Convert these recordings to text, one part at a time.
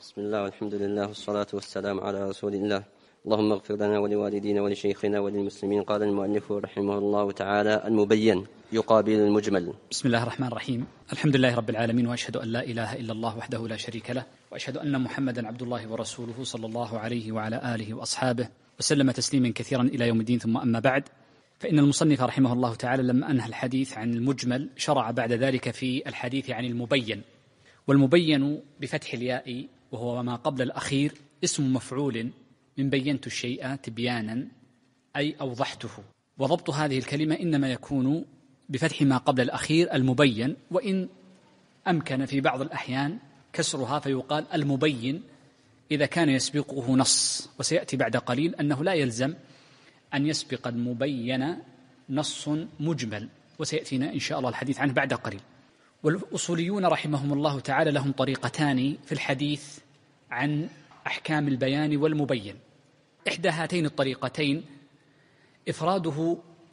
بسم الله والحمد لله والصلاة والسلام على رسول الله. اللهم اغفر لنا ولوالدينا ولشيخنا وللمسلمين. قال المؤلف رحمه الله تعالى: المبين يقابل المجمل. بسم الله الرحمن الرحيم. الحمد لله رب العالمين، وأشهد أن لا إله إلا الله وحده لا شريك له، وأشهد أن محمدا عبد الله ورسوله صلى الله عليه وعلى آله وأصحابه وسلم تسليما كثيرا إلى يوم الدين. ثم أما بعد، فإن المصنف رحمه الله تعالى لما أنهى الحديث عن المجمل شرع بعد ذلك في الحديث عن المبين. والمبين بفتح الياء وهو ما قبل الأخير اسم مفعول من بينت الشيء تبيانا أي أوضحته. وضبط هذه الكلمة إنما يكون بفتح ما قبل الأخير المبين، وإن أمكن في بعض الأحيان كسرها فيقال المبين إذا كان يسبقه نص، وسيأتي بعد قليل أنه لا يلزم أن يسبق المبين نص مجمل، وسيأتينا إن شاء الله الحديث عنه بعد قليل. والأصوليون رحمهم الله تعالى لهم طريقتان في الحديث عن أحكام البيان والمبين. إحدى هاتين الطريقتين إفراده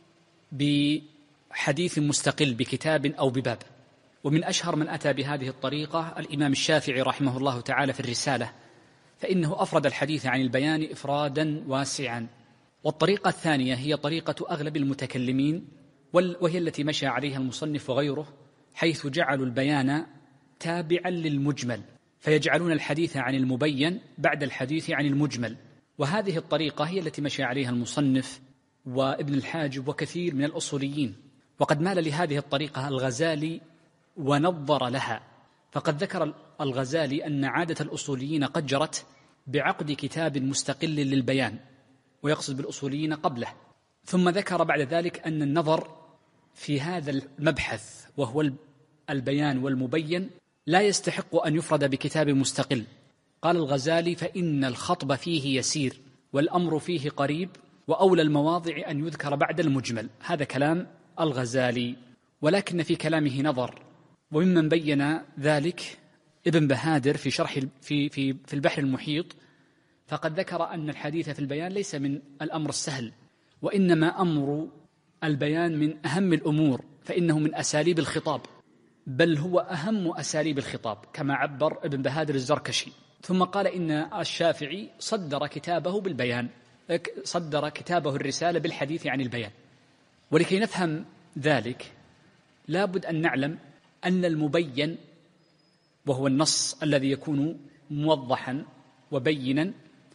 بحديث مستقل بكتاب أو بباب، ومن أشهر من أتى بهذه الطريقة الإمام الشافعي رحمه الله تعالى في الرسالة، فإنه أفرد الحديث عن البيان إفرادا واسعا. والطريقة الثانية هي طريقة أغلب المتكلمين، وهي التي مشى عليها المصنف وغيره، حيث جعلوا البيان تابعا للمجمل، فيجعلون الحديث عن المبين بعد الحديث عن المجمل. وهذه الطريقة هي التي مشى عليها المصنف وابن الحاجب وكثير من الأصوليين. وقد مال لهذه الطريقة الغزالي ونظر لها، فقد ذكر الغزالي أن عادة الأصوليين قد جرت بعقد كتاب مستقل للبيان، ويقصد بالأصوليين قبله. ثم ذكر بعد ذلك أن النظر في هذا المبحث وهو البيان والمبين لا يستحق أن يفرد بكتاب مستقل. قال الغزالي: فإن الخطب فيه يسير والأمر فيه قريب، وأولى المواضع أن يذكر بعد المجمل. هذا كلام الغزالي، ولكن في كلامه نظر. وممن بين ذلك ابن بهادر في شرح في البحر المحيط، فقد ذكر أن الحديث في البيان ليس من الأمر السهل، وإنما أمر البيان من أهم الأمور، فإنه من أساليب الخطاب، بل هو أهم أساليب الخطاب كما عبر ابن بهادر الزركشي. ثم قال إن الشافعي صدر كتابه بالبيان، صدر كتابه الرسالة بالحديث عن البيان. ولكي نفهم ذلك لابد أن نعلم أن المبين وهو النص الذي يكون موضحا وبينا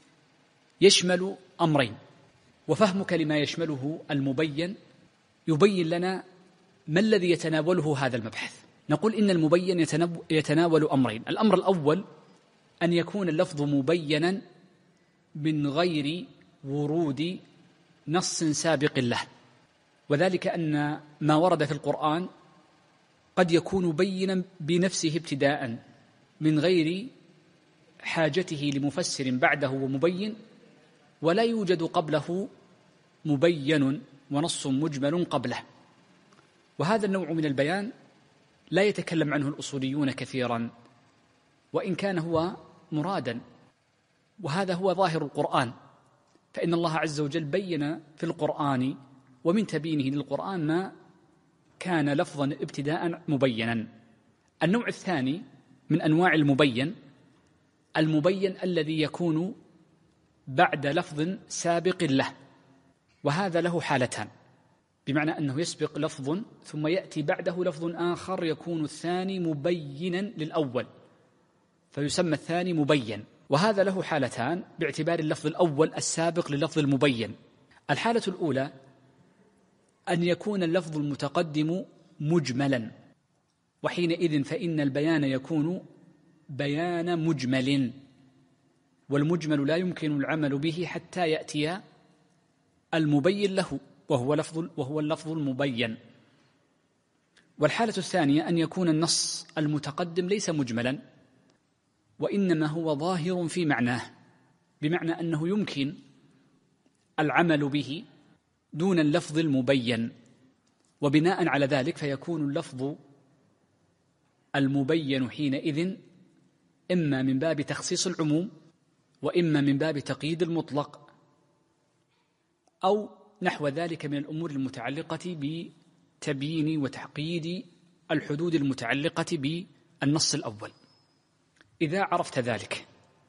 يشمل أمرين، وفهمك لما يشمله المبين يبين لنا ما الذي يتناوله هذا المبحث. نقول إن المبين يتناول أمرين. الأمر الأول أن يكون اللفظ مبينا من غير ورود نص سابق له، وذلك أن ما ورد في القرآن قد يكون بينا بنفسه ابتداء من غير حاجته لمفسر بعده ومبين، ولا يوجد قبله مبين ونص مجمل قبله. وهذا النوع من البيان لا يتكلم عنه الأصوليون كثيرا، وإن كان هو مرادا، وهذا هو ظاهر القرآن. فإن الله عز وجل بين في القرآن ومن تبينه للقرآن ما كان لفظا ابتداء مبينا. النوع الثاني من أنواع المبين الذي يكون بعد لفظ سابق له، وهذا له حالتان، بمعنى أنه يسبق لفظ ثم يأتي بعده لفظ آخر يكون الثاني مبينا للأول، فيسمى الثاني مبين. وهذا له حالتان باعتبار اللفظ الأول السابق للفظ المبين. الحالة الأولى أن يكون اللفظ المتقدم مجملا، وحينئذ فإن البيان يكون بيان مجمل، والمجمل لا يمكن العمل به حتى يأتي المبين له وهو اللفظ المبين. والحالة الثانية أن يكون النص المتقدم ليس مجملا، وإنما هو ظاهر في معناه، بمعنى أنه يمكن العمل به دون اللفظ المبين، وبناء على ذلك فيكون اللفظ المبين حينئذ إما من باب تخصيص العموم، وإما من باب تقييد المطلق، أو نحو ذلك من الأمور المتعلقة بتبيين وتحقيد الحدود المتعلقة بالنص الأول. إذا عرفت ذلك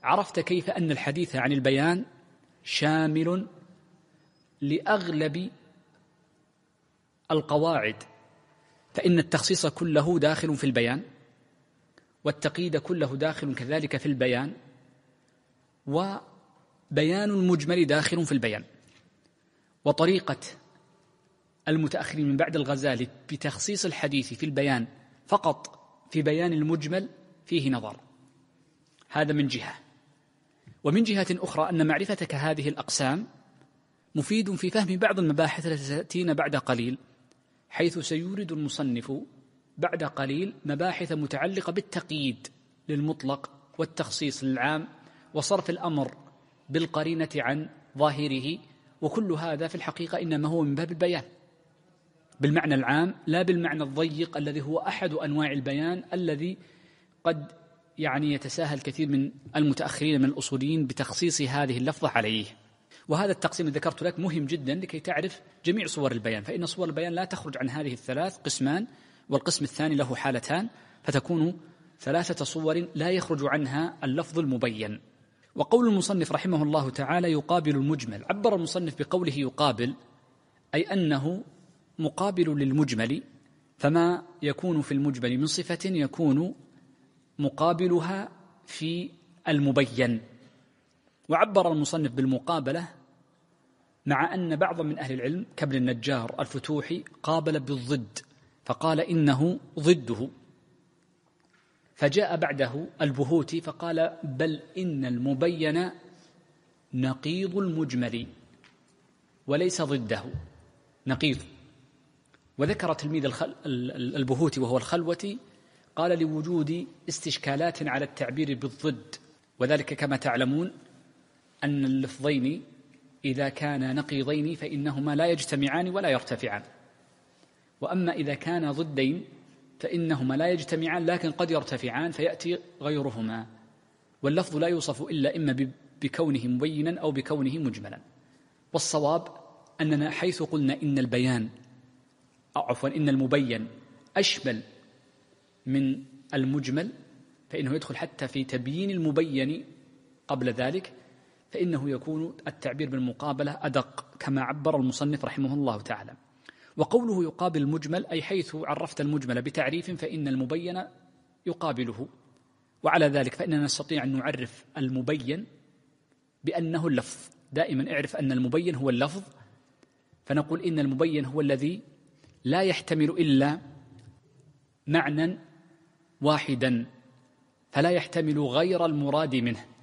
عرفت كيف أن الحديث عن البيان شامل لأغلب القواعد، فإن التخصيص كله داخل في البيان، والتقييد كله داخل كذلك في البيان، وبيان المجمل داخل في البيان. وطريقة المتأخرين من بعد الغزالي بتخصيص الحديث في البيان فقط في بيان المجمل فيه نظر، هذا من جهة. ومن جهة أخرى أن معرفتك هذه الأقسام مفيد في فهم بعض المباحث التي تأتينا بعد قليل، حيث سيورد المصنف بعد قليل مباحث متعلقة بالتقييد للمطلق والتخصيص للعام وصرف الأمر بالقرينة عن ظاهره، وكل هذا في الحقيقة إنما هو من باب البيان بالمعنى العام، لا بالمعنى الضيق الذي هو أحد أنواع البيان الذي قد يتساهل كثير من المتأخرين من الأصوليين بتخصيص هذه اللفظة عليه. وهذا التقسيم الذي ذكرت لك مهم جدا لكي تعرف جميع صور البيان، فإن صور البيان لا تخرج عن هذه الثلاث، قسمان، والقسم الثاني له حالتان، فتكون 3 صور لا يخرج عنها اللفظ المبين. وقول المصنف رحمه الله تعالى يقابل المجمل، عبر المصنف بقوله يقابل أي أنه مقابل للمجمل، فما يكون في المجمل من صفة يكون مقابلها في المبين. وعبر المصنف بالمقابلة مع أن بعض من أهل العلم كابن النجار الفتوحي قابل بالضد فقال إنه ضده، فجاء بعده البهوتي فقال بل إن المبين نقيض المجمل وليس ضده، نقيض. وذكر تلميذ البهوتي وهو الخلوتي قال لوجود استشكالات على التعبير بالضد، وذلك كما تعلمون أن اللفظين إذا كانا نقيضين فإنهما لا يجتمعان ولا يرتفعان، وأما إذا كانا ضدين فإنهما لا يجتمعان لكن قد يرتفعان فيأتي غيرهما، واللفظ لا يوصف إلا إما بكونه مبينا أو بكونه مجملا. والصواب أننا حيث قلنا إن البيان إن المبين أشمل من المجمل، فإنه يدخل حتى في تبيين المبين قبل ذلك، فإنه يكون التعبير بالمقابلة أدق كما عبر المصنف رحمه الله تعالى. وقوله يقابل المجمل أي حيث عرفت المجمل بتعريف فإن المبين يقابله، وعلى ذلك فإننا نستطيع أن نعرف المبين بأنه اللفظ. دائما اعرف أن المبين هو اللفظ، فنقول إن المبين هو الذي لا يحتمل إلا معنى واحدا، فلا يحتمل غير المراد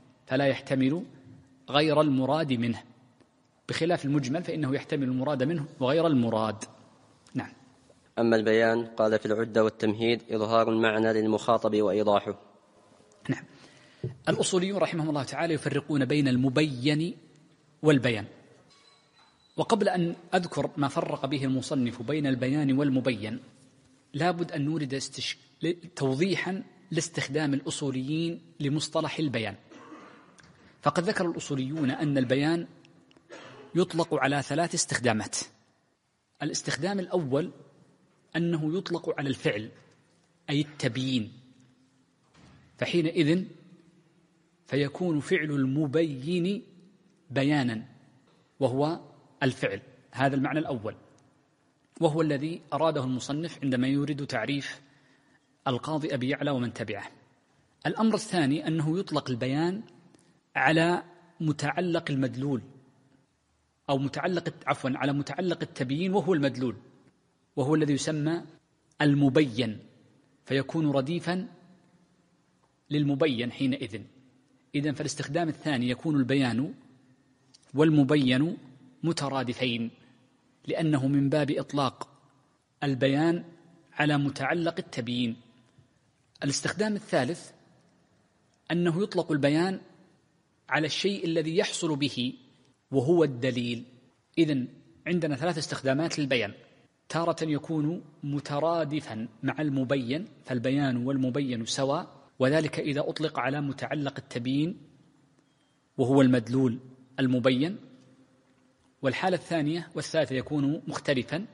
منه، بخلاف المجمل فإنه يحتمل المراد منه وغير المراد. نعم. أما البيان قال في العدة والتمهيد إظهار المعنى للمخاطب وإيضاحه. نعم. الأصوليون رحمهم الله تعالى يفرقون بين المبين والبيان، وقبل أن أذكر ما فرق به المصنف بين البيان والمبين لابد أن نورد توضيحا لاستخدام الأصوليين لمصطلح البيان. فقد ذكر الأصوليون أن البيان يطلق على 3 استخدامات. الاستخدام الأول أنه يطلق على الفعل أي التبيين، فحينئذ فيكون فعل المبين بيانا وهو الفعل، هذا المعنى الأول، وهو الذي أراده المصنف عندما يورد تعريف القاضي أبي يعلى ومن تبعه. الأمر الثاني أنه يطلق البيان على متعلق المدلول أو على متعلق التبيين وهو المدلول، وهو الذي يسمى المبين، فيكون رديفا للمبين حينئذ. إذن فالاستخدام الثاني يكون البيان والمبين مترادفين، لأنه من باب إطلاق البيان على متعلق التبيين. الاستخدام الثالث أنه يطلق البيان على الشيء الذي يحصل به وهو الدليل. إذن عندنا 3 استخدامات للبيان، تارة يكون مترادفا مع المبين فالبيان والمبين سواء، وذلك إذا أطلق على متعلق التبيين وهو المدلول المبين. والحالة الثانية والثالثة يكون مختلفا،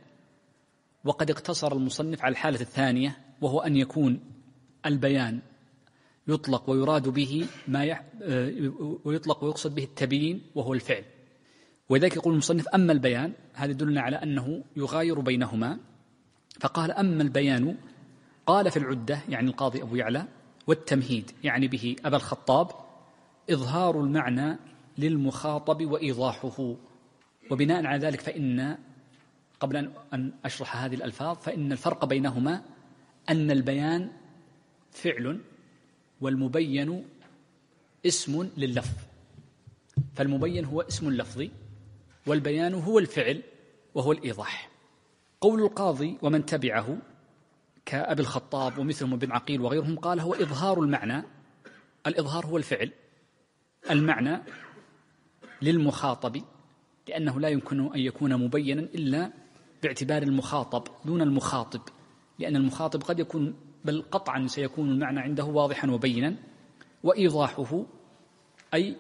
وقد اقتصر المصنف على الحالة الثانية، وهو أن يكون البيان يطلق ويراد به ويطلق ويقصد به التبيين وهو الفعل. ولذلك يقول المصنف أما البيان، هذا يدلنا على أنه يغاير بينهما، فقال أما البيان قال في العدة يعني القاضي أبو يعلى والتمهيد يعني به أبا الخطاب إظهار المعنى للمخاطب وإيضاحه. وبناء على ذلك فإن قبل أن أشرح هذه الألفاظ فإن الفرق بينهما أن البيان فعل والمبين اسم لللفظ، فالمبين هو اسم لفظي والبيان هو الفعل وهو الإيضاح. قول القاضي ومن تبعه كأبي الخطاب ومثلهم ابن عقيل وغيرهم قال هو إظهار المعنى، الإظهار هو الفعل، المعنى للمخاطب، لأنه لا يمكن أن يكون مبينا إلا باعتبار المخاطب دون المخاطب، لأن المخاطب قد يكون بل قطعا سيكون المعنى عنده واضحا وبينا، وإيضاحه أي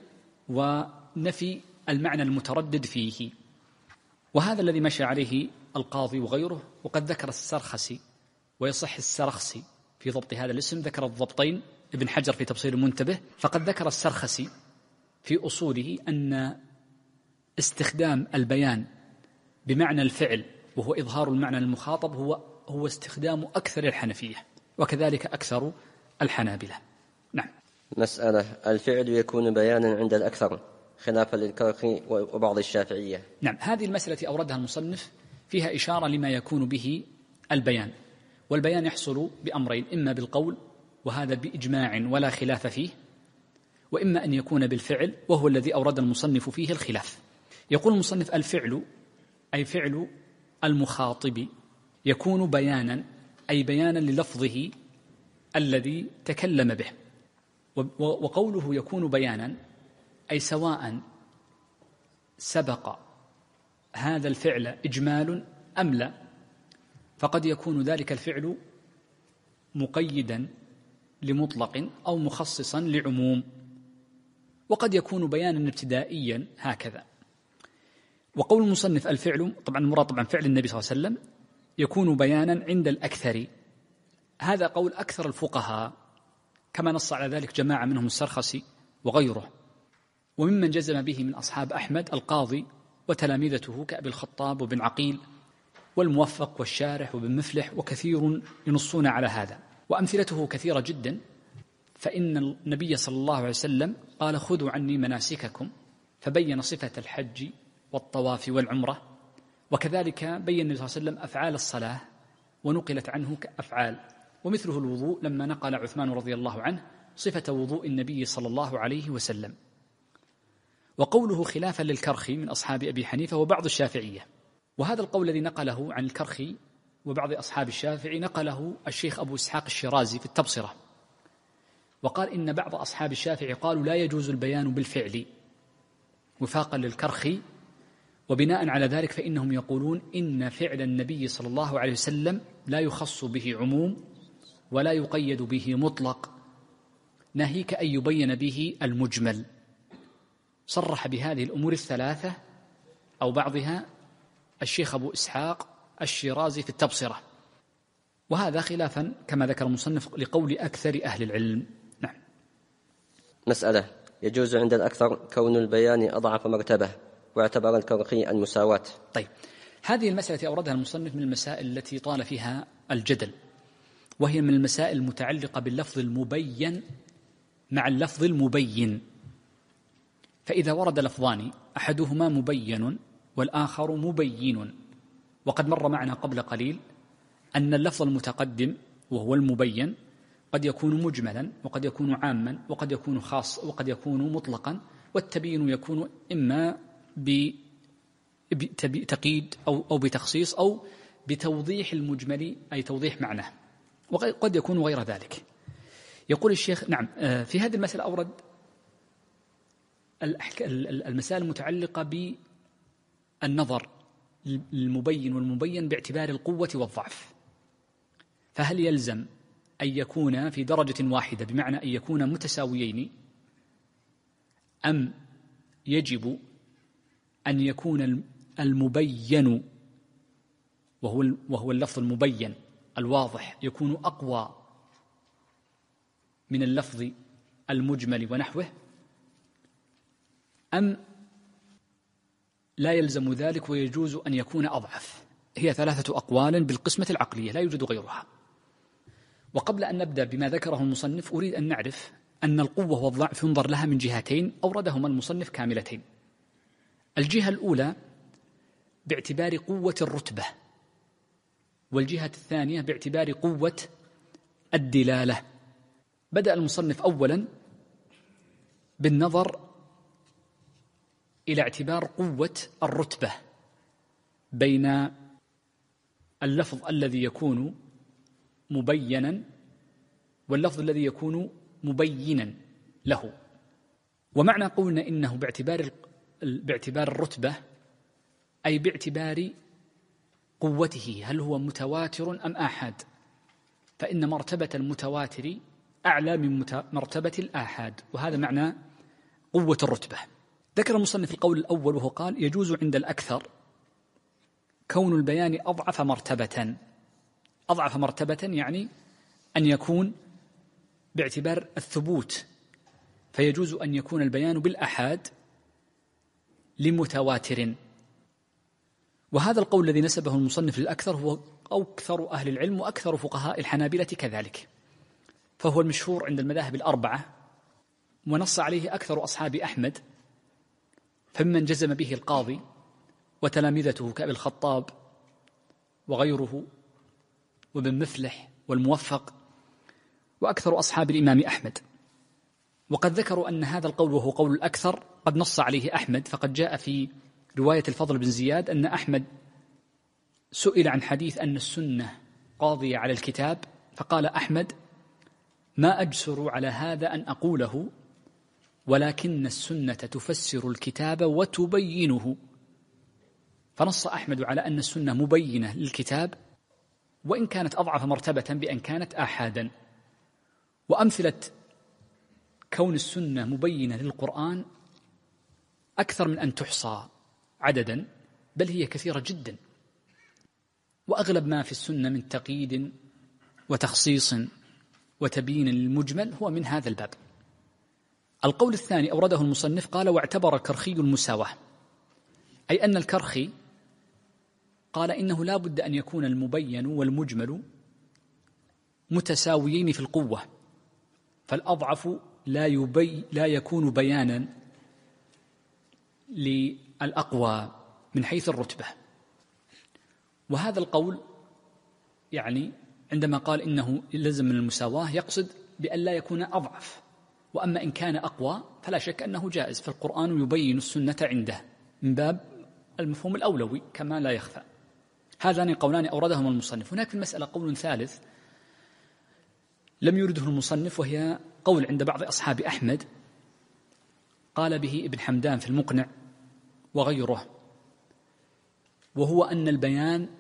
ونفي المعنى المتردد فيه. وهذا الذي مشى عليه القاضي وغيره. وقد ذكر السرخسي ويصح السرخسي في ضبط هذا الاسم، ذكر الضبطين ابن حجر في تبصير المنتبه، فقد ذكر السرخسي في أصوله أن استخدام البيان بمعنى الفعل وهو إظهار المعنى للمخاطب هو استخدام أكثر الحنفية وكذلك أكثر الحنابلة. نعم. مسألة: الفعل يكون بيانا عند الأكثر خلافا للكرخي وبعض الشافعية. نعم، هذه المسألة أوردها المصنف فيها إشارة لما يكون به البيان، والبيان يحصل بأمرين: إما بالقول وهذا بإجماع ولا خلاف فيه، وإما أن يكون بالفعل وهو الذي أورد المصنف فيه الخلاف. يقول المصنف: الفعل أي فعل المخاطب يكون بيانا أي بيانا للفظه الذي تكلم به. وقوله يكون بيانا أي سواء سبق هذا الفعل إجمال أم لا، فقد يكون ذلك الفعل مقيدا لمطلق أو مخصصا لعموم، وقد يكون بيانا ابتدائيا هكذا. وقول المصنف الفعل، طبعا المراد طبعا فعل النبي صلى الله عليه وسلم، يكون بيانا عند الأكثر، هذا قول أكثر الفقهاء كما نص على ذلك جماعة منهم السرخسي وغيره. وممن جزم به من أصحاب أحمد القاضي وتلامذته كأبي الخطاب وابن عقيل والموفق والشارح وابن مفلح، وكثير ينصون على هذا، وأمثلته كثيرة جدا. فإن النبي صلى الله عليه وسلم قال: خذوا عني مناسككم، فبين صفة الحج والطواف والعمرة، وكذلك بين النبي صلى الله عليه وسلم أفعال الصلاة ونقلت عنه كأفعال، ومثله الوضوء لما نقل عثمان رضي الله عنه صفة وضوء النبي صلى الله عليه وسلم. وقوله خلافا للكرخي من أصحاب أبي حنيفة وبعض الشافعية، وهذا القول الذي نقله عن الكرخي وبعض أصحاب الشافعي نقله الشيخ أبو إسحاق الشيرازي في التبصرة، وقال إن بعض أصحاب الشافعي قالوا لا يجوز البيان بالفعل وفاقا للكرخي، وبناء على ذلك فإنهم يقولون إن فعل النبي صلى الله عليه وسلم لا يخص به عموم ولا يقيد به مطلق، ناهيك أن يبين به المجمل. صرح بهذه الأمور الثلاثة أو بعضها الشيخ أبو إسحاق الشيرازي في التبصرة، وهذا خلافا كما ذكر المصنف لقول أكثر أهل العلم. نعم. مسألة: يجوز عند الأكثر كون البيان أضعف مرتبة، واعتبر الكرخي المساواة. طيب، هذه المسألة أوردها المصنف من المسائل التي طال فيها الجدل، وهي من المسائل المتعلقة باللفظ المبين مع اللفظ المبين. فإذا ورد لفظان أحدهما مبين والآخر مبين، وقد مر معنا قبل قليل أن اللفظ المتقدم وهو المبين قد يكون مجملا وقد يكون عاما وقد يكون خاص وقد يكون مطلقا، والتبيين يكون إما بتقييد أو بتخصيص أو بتوضيح المجمل أي توضيح معناه، وقد يكون غير ذلك. يقول الشيخ: نعم، في هذه المسألة أورد المسائل المتعلقة بالنظر المبين والمبين باعتبار القوة والضعف، فهل يلزم أن يكون في درجة واحدة بمعنى أن يكون متساويين، أم يجب أن يكون المبين وهو اللفظ المبين الواضح يكون أقوى من اللفظ المجمل ونحوه، أم لا يلزم ذلك ويجوز أن يكون أضعف؟ هي 3 أقوال بالقسمة العقلية لا يوجد غيرها. وقبل أن نبدأ بما ذكره المصنف أريد أن نعرف أن القوة والضعف ينظر لها من جهتين أوردهما المصنف كاملتين. الجهة الأولى باعتبار قوة الرتبة، والجهة الثانية باعتبار قوة الدلالة. بدأ المصنف أولا بالنظر إلى اعتبار قوة الرتبة بين اللفظ الذي يكون مبينا واللفظ الذي يكون مبينا له. ومعنى قولنا إنه باعتبار الرتبة أي باعتبار قوته، هل هو متواتر أم آحاد؟ فإن مرتبة المتواتر أعلى من مرتبة الآحاد، وهذا معنى قوة الرتبة. ذكر المصنف القول الأول وهو قال: يجوز عند الأكثر كون البيان أضعف مرتبة. أضعف مرتبة يعني أن يكون باعتبار الثبوت، فيجوز أن يكون البيان بالآحاد لمتواتر. وهذا القول الذي نسبه المصنف للأكثر هو أكثر أهل العلم وأكثر فقهاء الحنابلة كذلك، فهو المشهور عند المذاهب الأربعة، ونص عليه أكثر أصحاب أحمد، فمن جزم به القاضي وتلامذته كأبي الخطاب وغيره وابن مفلح والموفق وأكثر أصحاب الإمام أحمد. وقد ذكروا أن هذا القول وهو قول الأكثر قد نص عليه أحمد، فقد جاء في رواية الفضل بن زياد أن أحمد سئل عن حديث أن السنة قاضية على الكتاب، فقال أحمد: ما أجسر على هذا أن أقوله، ولكن السنة تفسر الكتاب وتبينه. فنص أحمد على أن السنة مبينة للكتاب، وإن كانت أضعف مرتبة بأن كانت آحادا. وأمثلة كون السنة مبينة للقرآن أكثر من أن تحصى عددا، بل هي كثيرة جدا، وأغلب ما في السنة من تقييد وتخصيص وتبيين للمجمل هو من هذا الباب. القول الثاني أورده المصنف قال: واعتبر الكرخي المساواة، أي أن الكرخي قال إنه لا بد أن يكون المبين والمجمل متساويين في القوة، فالأضعف لا يكون بيانا للأقوى من حيث الرتبة. وهذا القول يعني عندما قال إنه لزم من المساواة يقصد بأن لا يكون أضعف، وأما إن كان أقوى فلا شك أنه جائز، فالقرآن يبين السنة عنده من باب المفهوم الأولوي كما لا يخفى. هذان قولان أوردهما المصنف. هناك في المسألة قول ثالث لم يرده المصنف، وهي قول عند بعض أصحاب أحمد قال به ابن حمدان في المقنع وغيره، وهو أن البيان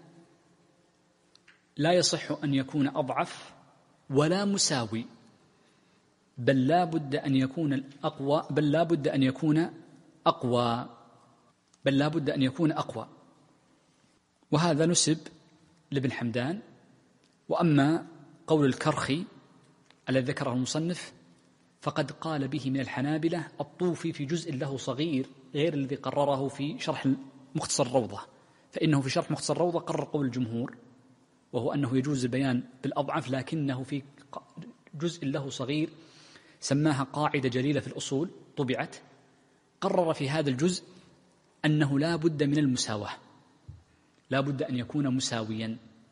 لا يصح أن يكون أضعف ولا مساوي، بل لا بد أن يكون أقوى، بل لا بد أن يكون أقوى، بل لا بد أن يكون أقوى. وهذا نسب لابن حمدان. وأما قول الكرخي الذي ذكره المصنف فقد قال به من الحنابلة الطوفي في جزء له صغير غير الذي قرره في شرح مختصر الروضة، فإنه في شرح مختصر الروضة قرر قول الجمهور، وهو أنه يجوز البيان بالأضعف، لكنه في جزء له صغير سماها قاعدة جليلة في الأصول طبعت، قرر في هذا الجزء أنه لا بد من المساواة، لا بد أن يكون مساويا.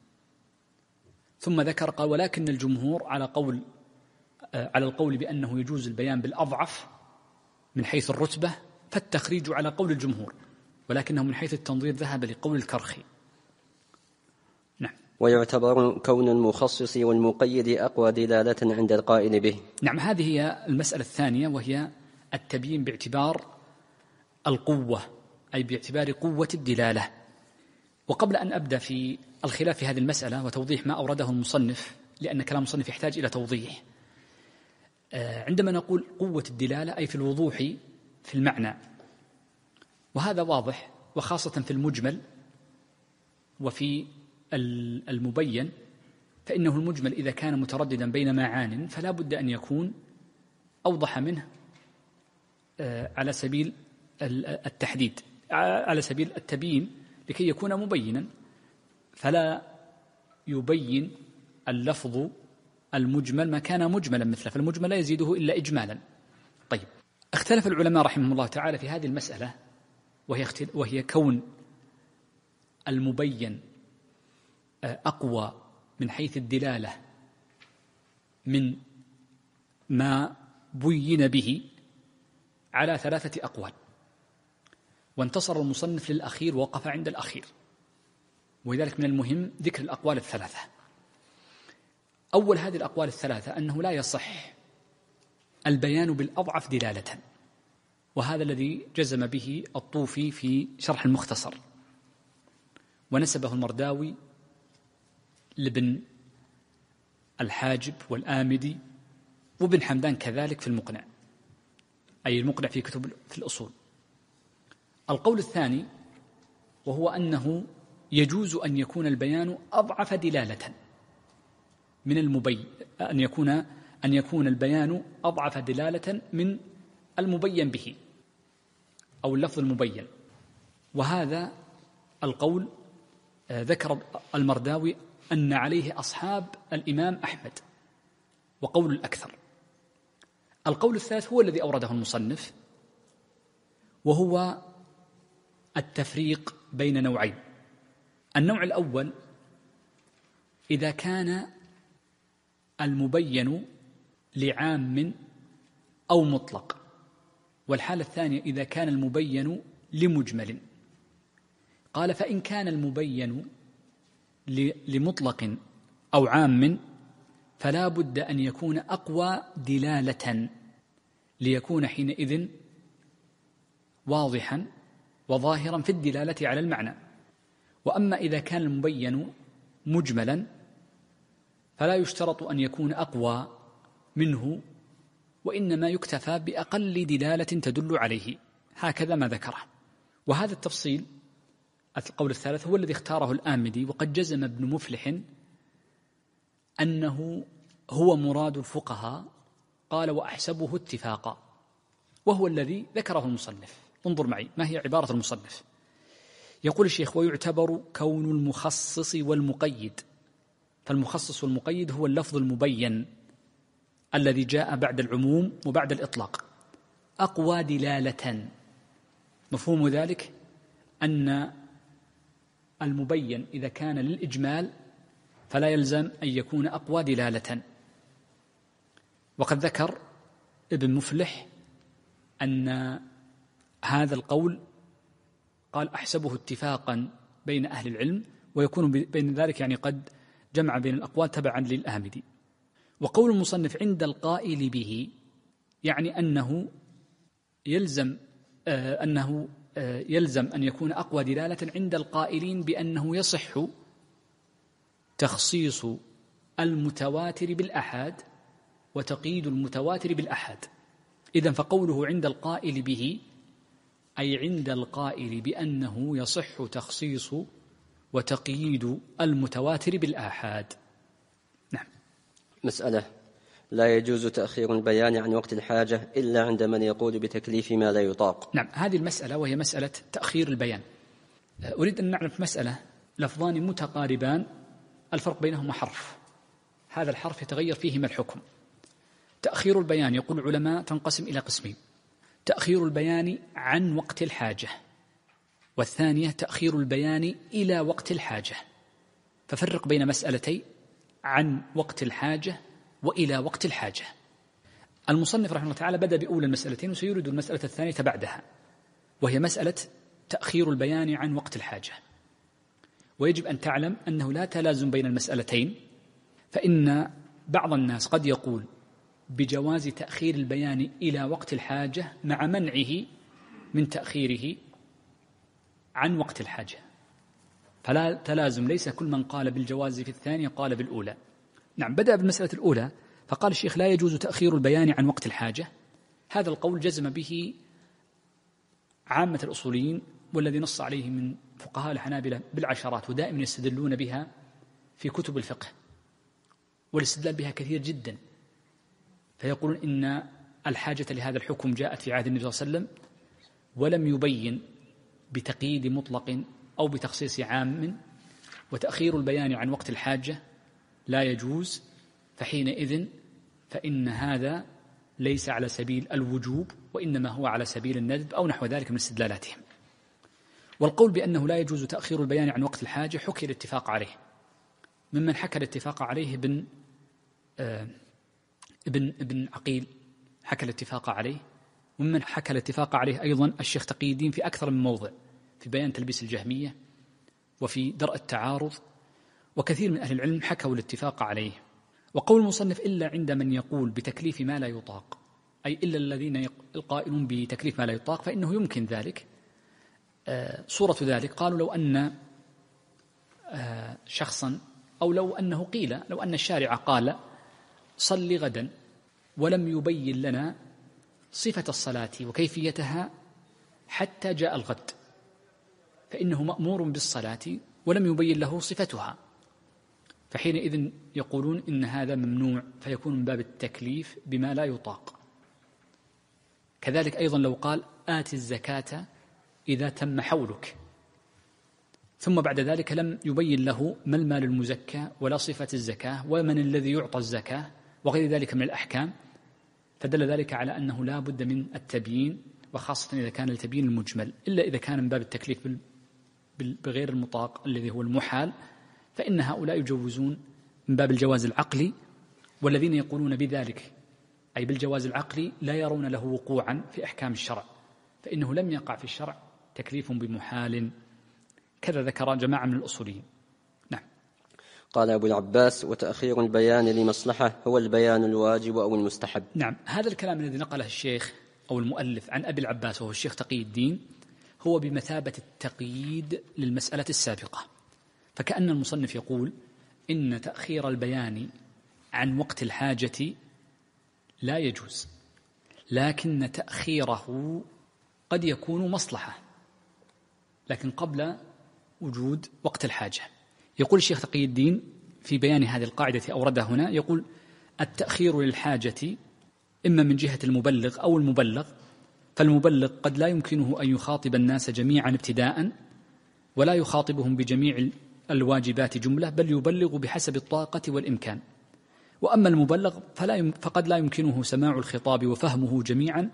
ثم ذكر قال: ولكن الجمهور على القول بأنه يجوز البيان بالأضعف من حيث الرتبة، فالتخريج على قول الجمهور، ولكنه من حيث التنظير ذهب لقول الكرخي. نعم. ويعتبر كون المخصص والمقيد أقوى دلالة عند القائل به. نعم، هذه هي المسألة الثانية، وهي التبيين باعتبار القوة، أي باعتبار قوة الدلالة. وقبل أن أبدأ في الخلاف في هذه المسألة وتوضيح ما أورده المصنف، لأن كلام المصنف يحتاج إلى توضيح، عندما نقول قوة الدلالة أي في الوضوح في المعنى، وهذا واضح، وخاصة في المجمل وفي المبين فإنه المجمل إذا كان مترددا بين معان فلا بد أن يكون أوضح منه على سبيل التحديد، على سبيل التبيين لكي يكون مبينا، فلا يبين اللفظ المجمل ما كان مجملا مثله، فالمجمل لا يزيده إلا إجمالا. طيب، اختلف العلماء رحمهم الله تعالى في هذه المسألة، وهي كون المبين أقوى من حيث الدلالة من ما بين به، على 3 أقوال، وانتصر المصنف للأخير ووقف عند الأخير، ولذلك من المهم ذكر الأقوال ال3. أول هذه الأقوال ال3 أنه لا يصح البيان بالأضعف دلالة، وهذا الذي جزم به الطوفي في شرح المختصر، ونسبه المرداوي لابن الحاجب والآمدي وابن حمدان كذلك في المقنع، أي المقنع في كتب في الأصول. القول الثاني وهو أنه يجوز أن يكون البيان أضعف دلالة من المبين، أن يكون البيان أضعف دلالة من المبين به أو اللفظ المبين، وهذا القول ذكر المرداوي أن عليه أصحاب الإمام أحمد، وقول الأكثر. القول الثالث هو الذي أورده المصنف، وهو التفريق بين نوعين. النوع الأول إذا كان المبين لعام أو مطلق، والحالة الثانية إذا كان المبين لمجمل. قال: فإن كان المبين لمطلق أو عام فلا بد أن يكون أقوى دلالة ليكون حينئذ واضحا وظاهرا في الدلالة على المعنى. وأما إذا كان المبين مجملا فلا يشترط أن يكون أقوى منه، وإنما يكتفى بأقل دلالة تدل عليه، هكذا ما ذكره. وهذا التفصيل القول الثالث هو الذي اختاره الآمدي، وقد جزم ابن مفلح أنه هو مراد الفقهاء، قال: وأحسبه اتفاقا، وهو الذي ذكره المصنف. انظر معي ما هي عبارة المصنف. يقول الشيخ: ويعتبر كون المخصص والمقيد، فالمخصص والمقيد هو اللفظ المبين الذي جاء بعد العموم وبعد الإطلاق، أقوى دلالة. مفهوم ذلك أن المبين إذا كان للإجمال فلا يلزم أن يكون أقوى دلالة. وقد ذكر ابن مفلح أن هذا القول قال: أحسبه اتفاقا بين أهل العلم، ويكون بين ذلك يعني قد جمع بين الأقوال تبعا للآمدي. وقول المصنف عند القائل به يعني أنه يلزم أن يكون أقوى دلالة عند القائلين بأنه يصح تخصيص المتواتر بالأحاد وتقييد المتواتر بالأحاد. إذن فقوله عند القائل به أي عند القائل بأنه يصح تخصيص وتقييد المتواتر بالآحاد. نعم. مسألة: لا يجوز تأخير البيان عن وقت الحاجة إلا عند من يقول بتكليف ما لا يطاق. نعم، هذه المسألة وهي مسألة تأخير البيان. أريد أن نعرف مسألة: لفظان متقاربان الفرق بينهما حرف، هذا الحرف يتغير فيهما الحكم. تأخير البيان يقول العلماء تنقسم إلى قسمين: تأخير البيان عن وقت الحاجة، والثانية تأخير البيان إلى وقت الحاجة. ففرق بين مسألتي عن وقت الحاجة وإلى وقت الحاجة. المصنف رحمه الله تعالى بدأ بأولى المسألتين وسيريد المسألة الثانية بعدها، وهي مسألة تأخير البيان عن وقت الحاجة. ويجب أن تعلم أنه لا تلازم بين المسألتين، فإن بعض الناس قد يقول بجواز تأخير البيان إلى وقت الحاجة مع منعه من تأخيره عن وقت الحاجة، فلا تلازم، ليس كل من قال بالجواز في الثانية قال بالأولى. نعم، بدأ بالمسألة الأولى فقال الشيخ: لا يجوز تأخير البيان عن وقت الحاجة. هذا القول جزم به عامة الأصوليين، والذي نص عليه من فقهاء الحنابلة بالعشرات، ودائما يستدلون بها في كتب الفقه. والاستدلال بها كثير جدا، فيقولون إن الحاجة لهذا الحكم جاءت في عهد النبي صلى الله عليه وسلم ولم يبين بتقييد مطلق أو بتخصيص عام، وتأخير البيان عن وقت الحاجة لا يجوز، فحينئذ فإن هذا ليس على سبيل الوجوب وإنما هو على سبيل الندب أو نحو ذلك من استدلالاتهم. والقول بأنه لا يجوز تأخير البيان عن وقت الحاجة حكي الاتفاق عليه، ممن حكى الاتفاق عليه ابن عقيل حكى الاتفاق عليه، وممن حكى الاتفاق عليه أيضا الشيخ تقي الدين في أكثر من موضع، في بيان تلبيس الجهمية وفي درء التعارض، وكثير من أهل العلم حكوا الاتفاق عليه. وقول المصنف إلا عند من يقول بتكليف ما لا يطاق، أي إلا الذين القائلون بتكليف ما لا يطاق، فإنه يمكن ذلك. صورة ذلك قالوا لو أن شخصا، أو لو أنه قيل لو أن الشارع قال صل غدا ولم يبين لنا صفة الصلاة وكيفيتها حتى جاء الغد، فإنه مأمور بالصلاة ولم يبين له صفتها، فحينئذ يقولون إن هذا ممنوع، فيكون من باب التكليف بما لا يطاق. كذلك أيضا لو قال آت الزكاة إذا تم حولك، ثم بعد ذلك لم يبين له ما المال المزكى ولا صفة الزكاة ومن الذي يعطى الزكاة وغير ذلك من الأحكام، فدل ذلك على أنه لا بد من التبيين، وخاصة إذا كان التبيين المجمل، إلا إذا كان من باب التكليف بغير المطاق الذي هو المحال، فإن هؤلاء يجوزون من باب الجواز العقلي، والذين يقولون بذلك أي بالجواز العقلي لا يرون له وقوعا في أحكام الشرع، فإنه لم يقع في الشرع تكليف بمحال، كذا ذكر جماعة من الأصوليين. نعم. قال أبو العباس: وتأخير البيان لمصلحة هو البيان الواجب أو المستحب. نعم، هذا الكلام الذي نقله الشيخ أو المؤلف عن أبي العباس وهو الشيخ تقي الدين هو بمثابة التقييد للمسألة السابقة، فكأن المصنف يقول إن تأخير البيان عن وقت الحاجة لا يجوز، لكن تأخيره قد يكون مصلحة، لكن قبل وجود وقت الحاجة. يقول الشيخ تقي الدين في بيان هذه القاعدة أوردها هنا، يقول: التأخير للحاجة إما من جهة المبلغ أو المبلغ، فالمبلغ قد لا يمكنه أن يخاطب الناس جميعا ابتداء، ولا يخاطبهم بجميع الواجبات جملة، بل يبلغ بحسب الطاقة والإمكان. وأما المبلغ فقد لا يمكنه سماع الخطاب وفهمه جميعا،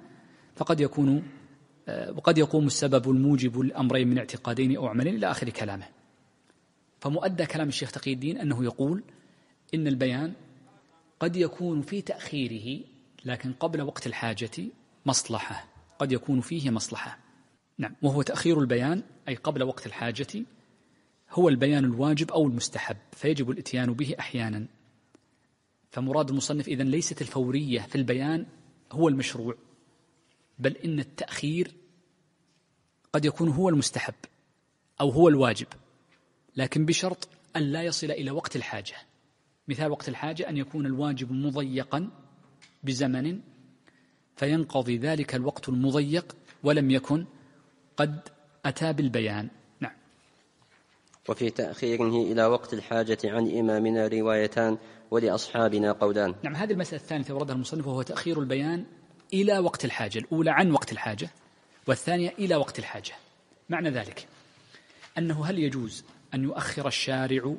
وقد يقوم السبب الموجب الأمرين من اعتقادين أو عملين إلى آخر كلامه. فمؤدى كلام الشيخ تقي الدين أنه يقول إن البيان قد يكون في تأخيره لكن قبل وقت الحاجة مصلحة، قد يكون فيه مصلحة. نعم، وهو تأخير البيان أي قبل وقت الحاجة هو البيان الواجب أو المستحب، فيجب الإتيان به أحيانا. فمراد المصنف إذن ليست الفورية في البيان هو المشروع، بل إن التأخير قد يكون هو المستحب أو هو الواجب، لكن بشرط أن لا يصل إلى وقت الحاجة. مثال وقت الحاجة أن يكون الواجب مضيقا بزمن فينقضي ذلك الوقت المضيق ولم يكن قد أتى بالبيان. نعم. وفي تأخيره إلى وقت الحاجة عن إمامنا روايتان ولأصحابنا قولان. نعم، هذه المسألة الثانية وردها المصنف، وهو تأخير البيان إلى وقت الحاجة، الأولى عن وقت الحاجة والثانية إلى وقت الحاجة. معنى ذلك أنه هل يجوز أن يؤخر الشارع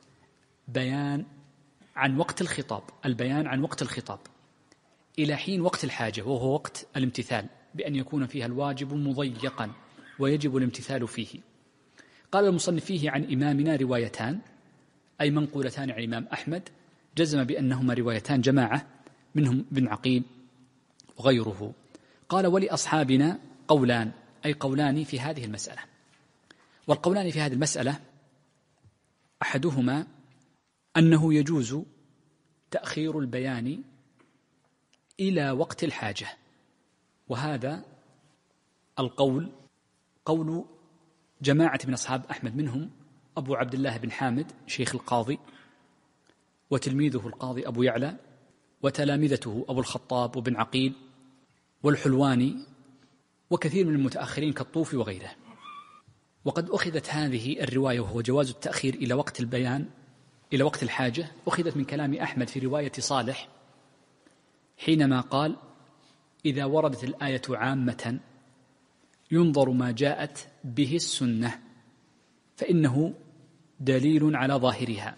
بيان عن وقت الخطاب، البيان عن وقت الخطاب إلى حين وقت الحاجة وهو وقت الامتثال، بأن يكون فيها الواجب مضيقا ويجب الامتثال فيه؟ قال المصنف: فيه عن إمامنا روايتان، أي منقولتان عن الإمام أحمد، جزم بأنهما روايتان جماعة منهم ابن عقيل وغيره. قال: ولأصحابنا قولان، أي قولان في هذه المسألة. والقولان في هذه المسألة أحدهما أنه يجوز تأخير البيان إلى وقت الحاجة، وهذا القول قول جماعة من أصحاب أحمد، منهم أبو عبد الله بن حامد شيخ القاضي، وتلميذه القاضي أبو يعلى، وتلامذته أبو الخطاب وابن عقيل والحلواني، وكثير من المتأخرين كالطوفي وغيره. وقد أخذت هذه الرواية وهو جواز التأخير إلى وقت البيان إلى وقت الحاجة أخذت من كلام أحمد في رواية صالح حينما قال: إذا وردت الآية عامة ينظر ما جاءت به السنة فإنه دليل على ظاهرها،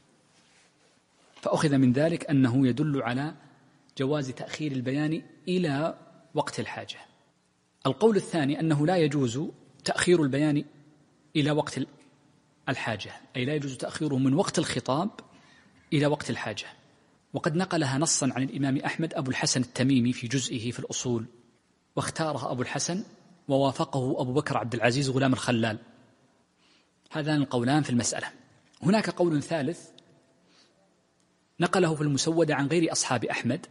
فأخذ من ذلك أنه يدل على جواز تأخير البيان إلى وقت الحاجة. القول الثاني أنه لا يجوز تأخير البيان إلى وقت الحاجة، أي لا يجوز تأخيره من وقت الخطاب إلى وقت الحاجة، وقد نقلها نصا عن الإمام أحمد أبو الحسن التميمي في جزئه في الأصول، واختارها أبو الحسن ووافقه أبو بكر عبد العزيز غلام الخلال. هذان القولان في المسألة. هناك قول ثالث نقله في المسودة عن غير أصحاب أحمد،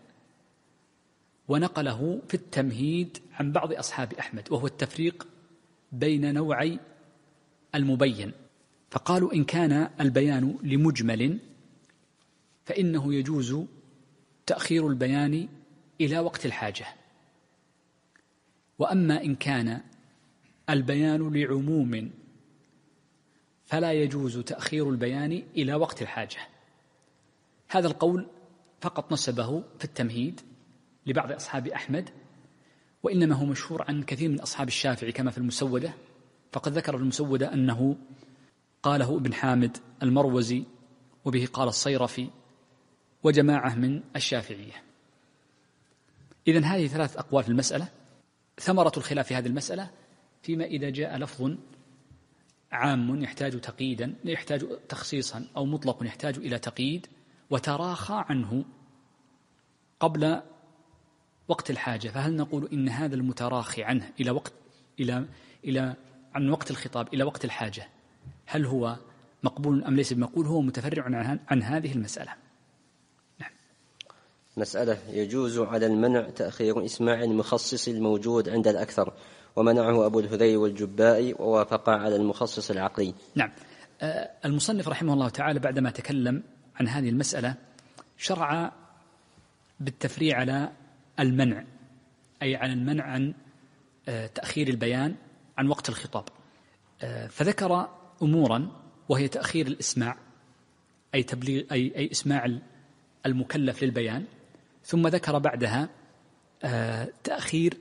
ونقله في التمهيد عن بعض أصحاب أحمد، وهو التفريق بين نوعي المبين. فقالوا: إن كان البيان لمجمل فإنه يجوز تأخير البيان إلى وقت الحاجة، وأما إن كان البيان لعموم فلا يجوز تأخير البيان إلى وقت الحاجة. هذا القول فقط نسبه في التمهيد لبعض أصحاب أحمد، وإنما هو مشهور عن كثير من أصحاب الشافعي كما في المسودة، فقد ذكر في المسودة أنه قاله ابن حامد المروزي، وبه قال الصيرفي وجماعة من الشافعية. إذن هذه 3 أقوال في المسألة. ثمرة الخلاف في هذه المسألة فيما إذا جاء لفظ عام يحتاج تقييدا، يحتاج تخصيصا، أو مطلق يحتاج إلى تقييد، وتراخى عنه قبل وقت الحاجة، فهل نقول إن هذا المتراخي عنه عن وقت الخطاب إلى وقت الحاجة هل هو مقبول أم ليس بمقبول؟ هو متفرع عن هذه المسألة. نعم. مسألة: يجوز على المنع تأخير إسماع المخصص الموجود عند الأكثر، ومنعه أبو الهذيل والجبائي، ووافقا على المخصص العقلي. نعم. المصنف رحمه الله تعالى بعدما تكلم عن هذه المسألة شرع بالتفريع على المنع، أي على المنع عن تأخير البيان عن وقت الخطاب، فذكر أمورا وهي تأخير الإسماع، أي تبليغ أي إسماع المكلف للبيان، ثم ذكر بعدها تأخير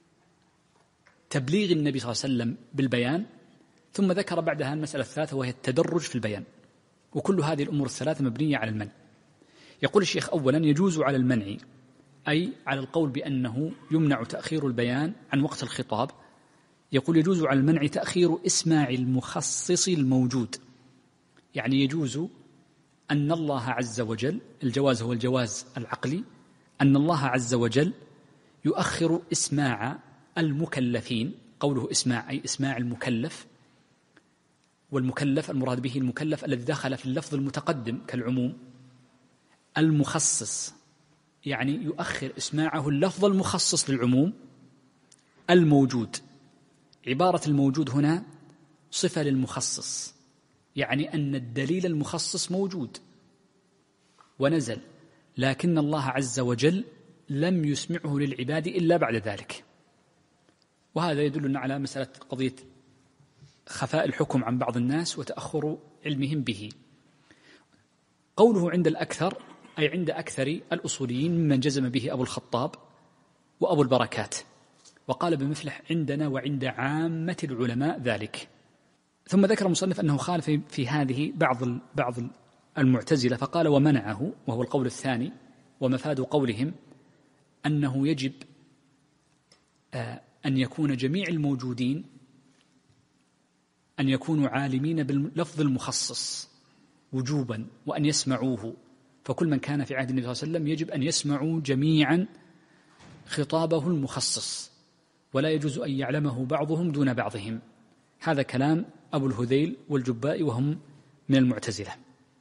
تبليغ النبي صلى الله عليه وسلم بالبيان، ثم ذكر بعدها المسألة الثالثة وهي التدرج في البيان. وكل هذه الأمور الثلاثة مبنية على المنع. يقول الشيخ: أولا يجوز على المنع، أي على القول بأنه يمنع تأخير البيان عن وقت الخطاب، يقول يجوز على المنع تأخير إسماع المخصص الموجود، يعني يجوز أن الله عز وجل، الجواز هو الجواز العقلي، أن الله عز وجل يؤخر إسماع المكلفين. قوله إسماع أي إسماع المكلف، والمكلف المراد به المكلف الذي دخل في اللفظ المتقدم كالعموم. المخصص يعني يؤخر إسماعه اللفظ المخصص للعموم الموجود. عبارة الموجود هنا صفة للمخصص، يعني أن الدليل المخصص موجود ونزل، لكن الله عز وجل لم يسمعه للعباد إلا بعد ذلك. وهذا يدلنا على مسألة قضية خفاء الحكم عن بعض الناس وتأخر علمهم به. قوله عند الأكثر أي عند أكثر الأصوليين ممن جزم به أبو الخطاب وأبو البركات، وقال ابن مفلح عندنا وعند عامة العلماء ذلك. ثم ذكر المصنف أنه خالف في هذه بعض المعتزلة، فقال ومنعه، وهو القول الثاني، ومفاد قولهم أنه يجب أن يكون جميع الموجودين أن يكونوا عالمين باللفظ المخصص وجوبا، وأن يسمعوه، فكل من كان في عهد النبي صلى الله عليه وسلم يجب أن يسمعوا جميعا خطابه المخصص، ولا يجوز أن يعلمه بعضهم دون بعضهم. هذا كلام أبو الهذيل والجبائي وهم من المعتزلة.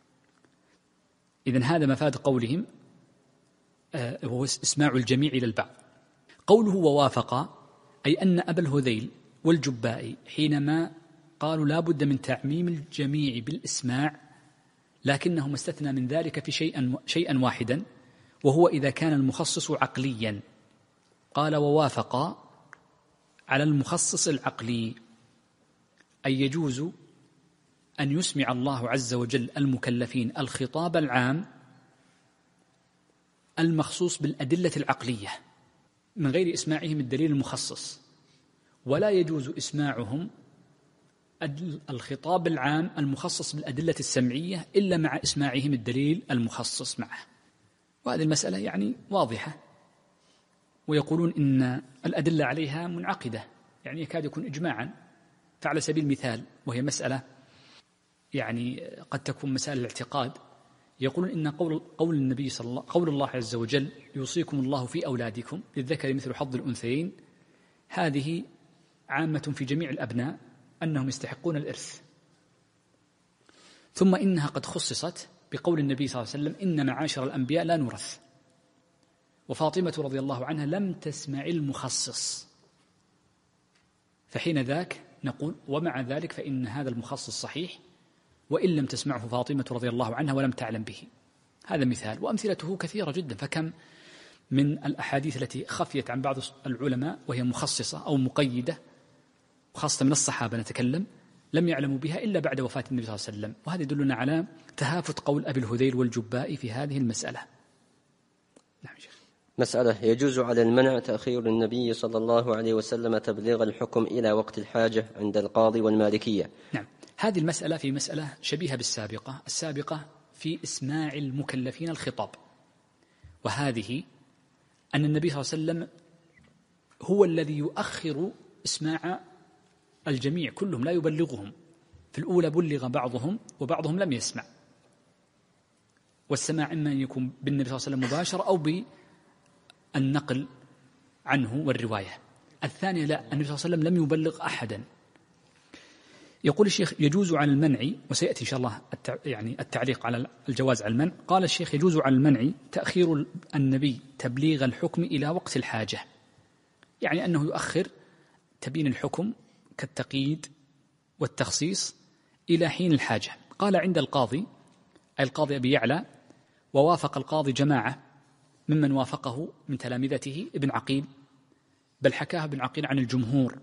إذن هذا مفاد قولهم، هو إسماع الجميع إلى البعض. قوله ووافق أي أن أبا الهذيل والجبائي حينما قالوا لا بد من تعميم الجميع بالإسماع، لكنهم استثنى من ذلك في شيئا واحدا، وهو إذا كان المخصص عقليا. قال ووافق على المخصص العقلي، أي يجوز أن يسمع الله عز وجل المكلفين الخطاب العام المخصوص بالأدلة العقلية من غير إسماعهم الدليل المخصص، ولا يجوز إسماعهم الخطاب العام المخصص بالأدلة السمعية إلا مع إسماعهم الدليل المخصص معه. وهذه المسألة يعني واضحة، ويقولون إن الأدلة عليها منعقدة، يعني يكاد يكون إجماعا. فعلى سبيل المثال، وهي مسألة يعني قد تكون مسألة الاعتقاد، يقولون إن قول النبي صلى الله قول الله عز وجل يوصيكم الله في أولادكم للذكر مثل حظ الأنثيين، هذه عامة في جميع الأبناء أنهم يستحقون الإرث، ثم إنها قد خصصت بقول النبي صلى الله عليه وسلم إن معاشر الأنبياء لا نورث، وفاطمة رضي الله عنها لم تسمع المخصص، فحين ذاك نقول ومع ذلك فإن هذا المخصص صحيح وإن لم تسمعه فاطمة رضي الله عنها ولم تعلم به. هذا مثال، وأمثلته كثيرة جدا. فكم من الأحاديث التي خفيت عن بعض العلماء وهي مخصصة أو مقيدة، وخاصة من الصحابة نتكلم، لم يعلموا بها إلا بعد وفاة النبي صلى الله عليه وسلم. وهذا يدلنا على تهافت قول أبي الهذيل والجبائي في هذه المسألة. نعم شيخ. مسألة: يجوز على المنع تأخير النبي صلى الله عليه وسلم تبليغ الحكم إلى وقت الحاجة عند القاضي والمالكية. نعم، هذه المسألة في مسألة شبيهة السابقة في إسماع المكلفين الخطاب، وهذه أن النبي صلى الله عليه وسلم هو الذي يؤخر إسماع الجميع كلهم، لا يبلغهم. في الأولى بلغ بعضهم وبعضهم لم يسمع، والسماع إما أن يكون بالنبي صلى الله عليه وسلم مباشرة أو بالنقل عنه والرواية. الثانية لا، النبي صلى الله عليه وسلم لم يبلغ أحدا. يقول الشيخ يجوز على المنع، وسيأتي إن شاء الله يعني التعليق على الجواز على المنع. قال الشيخ يجوز على المنع تأخير النبي تبليغ الحكم إلى وقت الحاجة، يعني أنه يؤخر تبيين الحكم كالتقييد والتخصيص إلى حين الحاجة. قال عند القاضي، أي القاضي أبي يعلى، ووافق القاضي جماعة ممن وافقه من تلامذته ابن عقيل، بل حكاه ابن عقيل عن الجمهور،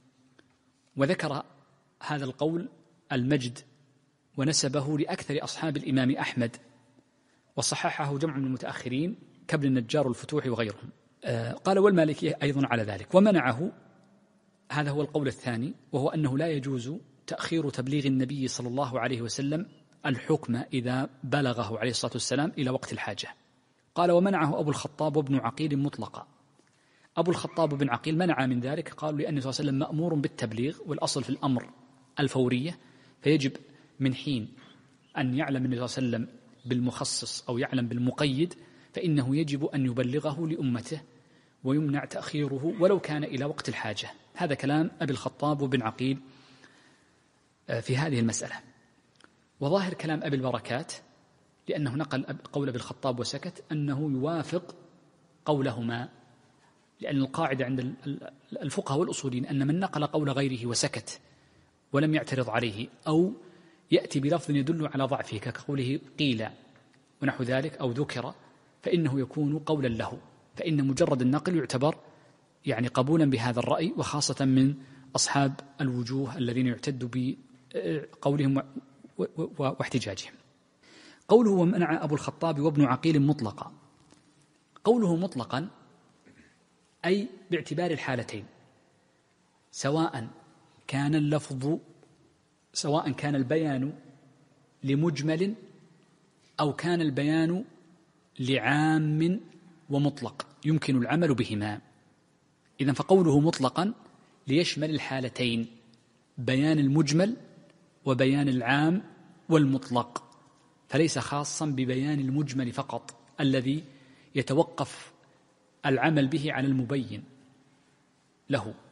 وذكر هذا القول المجد ونسبه لأكثر أصحاب الإمام أحمد، وصححه جمع من المتأخرين كابن النجار والفتوح وغيرهم. قال والمالكية أيضا على ذلك، ومنعه. هذا هو القول الثاني، وهو أنه لا يجوز تأخير تبليغ النبي صلى الله عليه وسلم الحكم إذا بلغه عليه الصلاة والسلام إلى وقت الحاجة. قال ومنعه أبو الخطاب وابن عقيل مطلقا. أبو الخطاب وابن عقيل منع من ذلك، قالوا لأن صلى الله عليه وسلم مأمور بالتبليغ، والأصل في الأمر الفورية، فيجب من حين أن يعلم النبي صلى الله عليه وسلم بالمخصص أو يعلم بالمقيد فإنه يجب أن يبلغه لأمته، ويمنع تأخيره ولو كان إلى وقت الحاجة. هذا كلام أبي الخطاب وابن عقيل في هذه المسألة. وظاهر كلام أبي البركات، لأنه نقل قول أبي الخطاب وسكت، أنه يوافق قولهما، لأن القاعدة عند الفقهاء والأصوليين أن من نقل قول غيره وسكت ولم يعترض عليه أو يأتي بلفظ يدل على ضعفه كقوله قيل ونحو ذلك أو ذكر، فإنه يكون قولا له، فإن مجرد النقل يعتبر يعني قبولا بهذا الرأي، وخاصة من أصحاب الوجوه الذين يعتد بقولهم واحتجاجهم. قوله ومنع أبو الخطاب وابن عقيل مطلقا، قوله مطلقا أي باعتبار الحالتين، سواء كان البيان لمجمل أو كان البيان لعام ومطلق يمكن العمل بهما. إذن فقوله مطلقا ليشمل الحالتين، بيان المجمل وبيان العام والمطلق، فليس خاصا ببيان المجمل فقط الذي يتوقف العمل به على المبين له.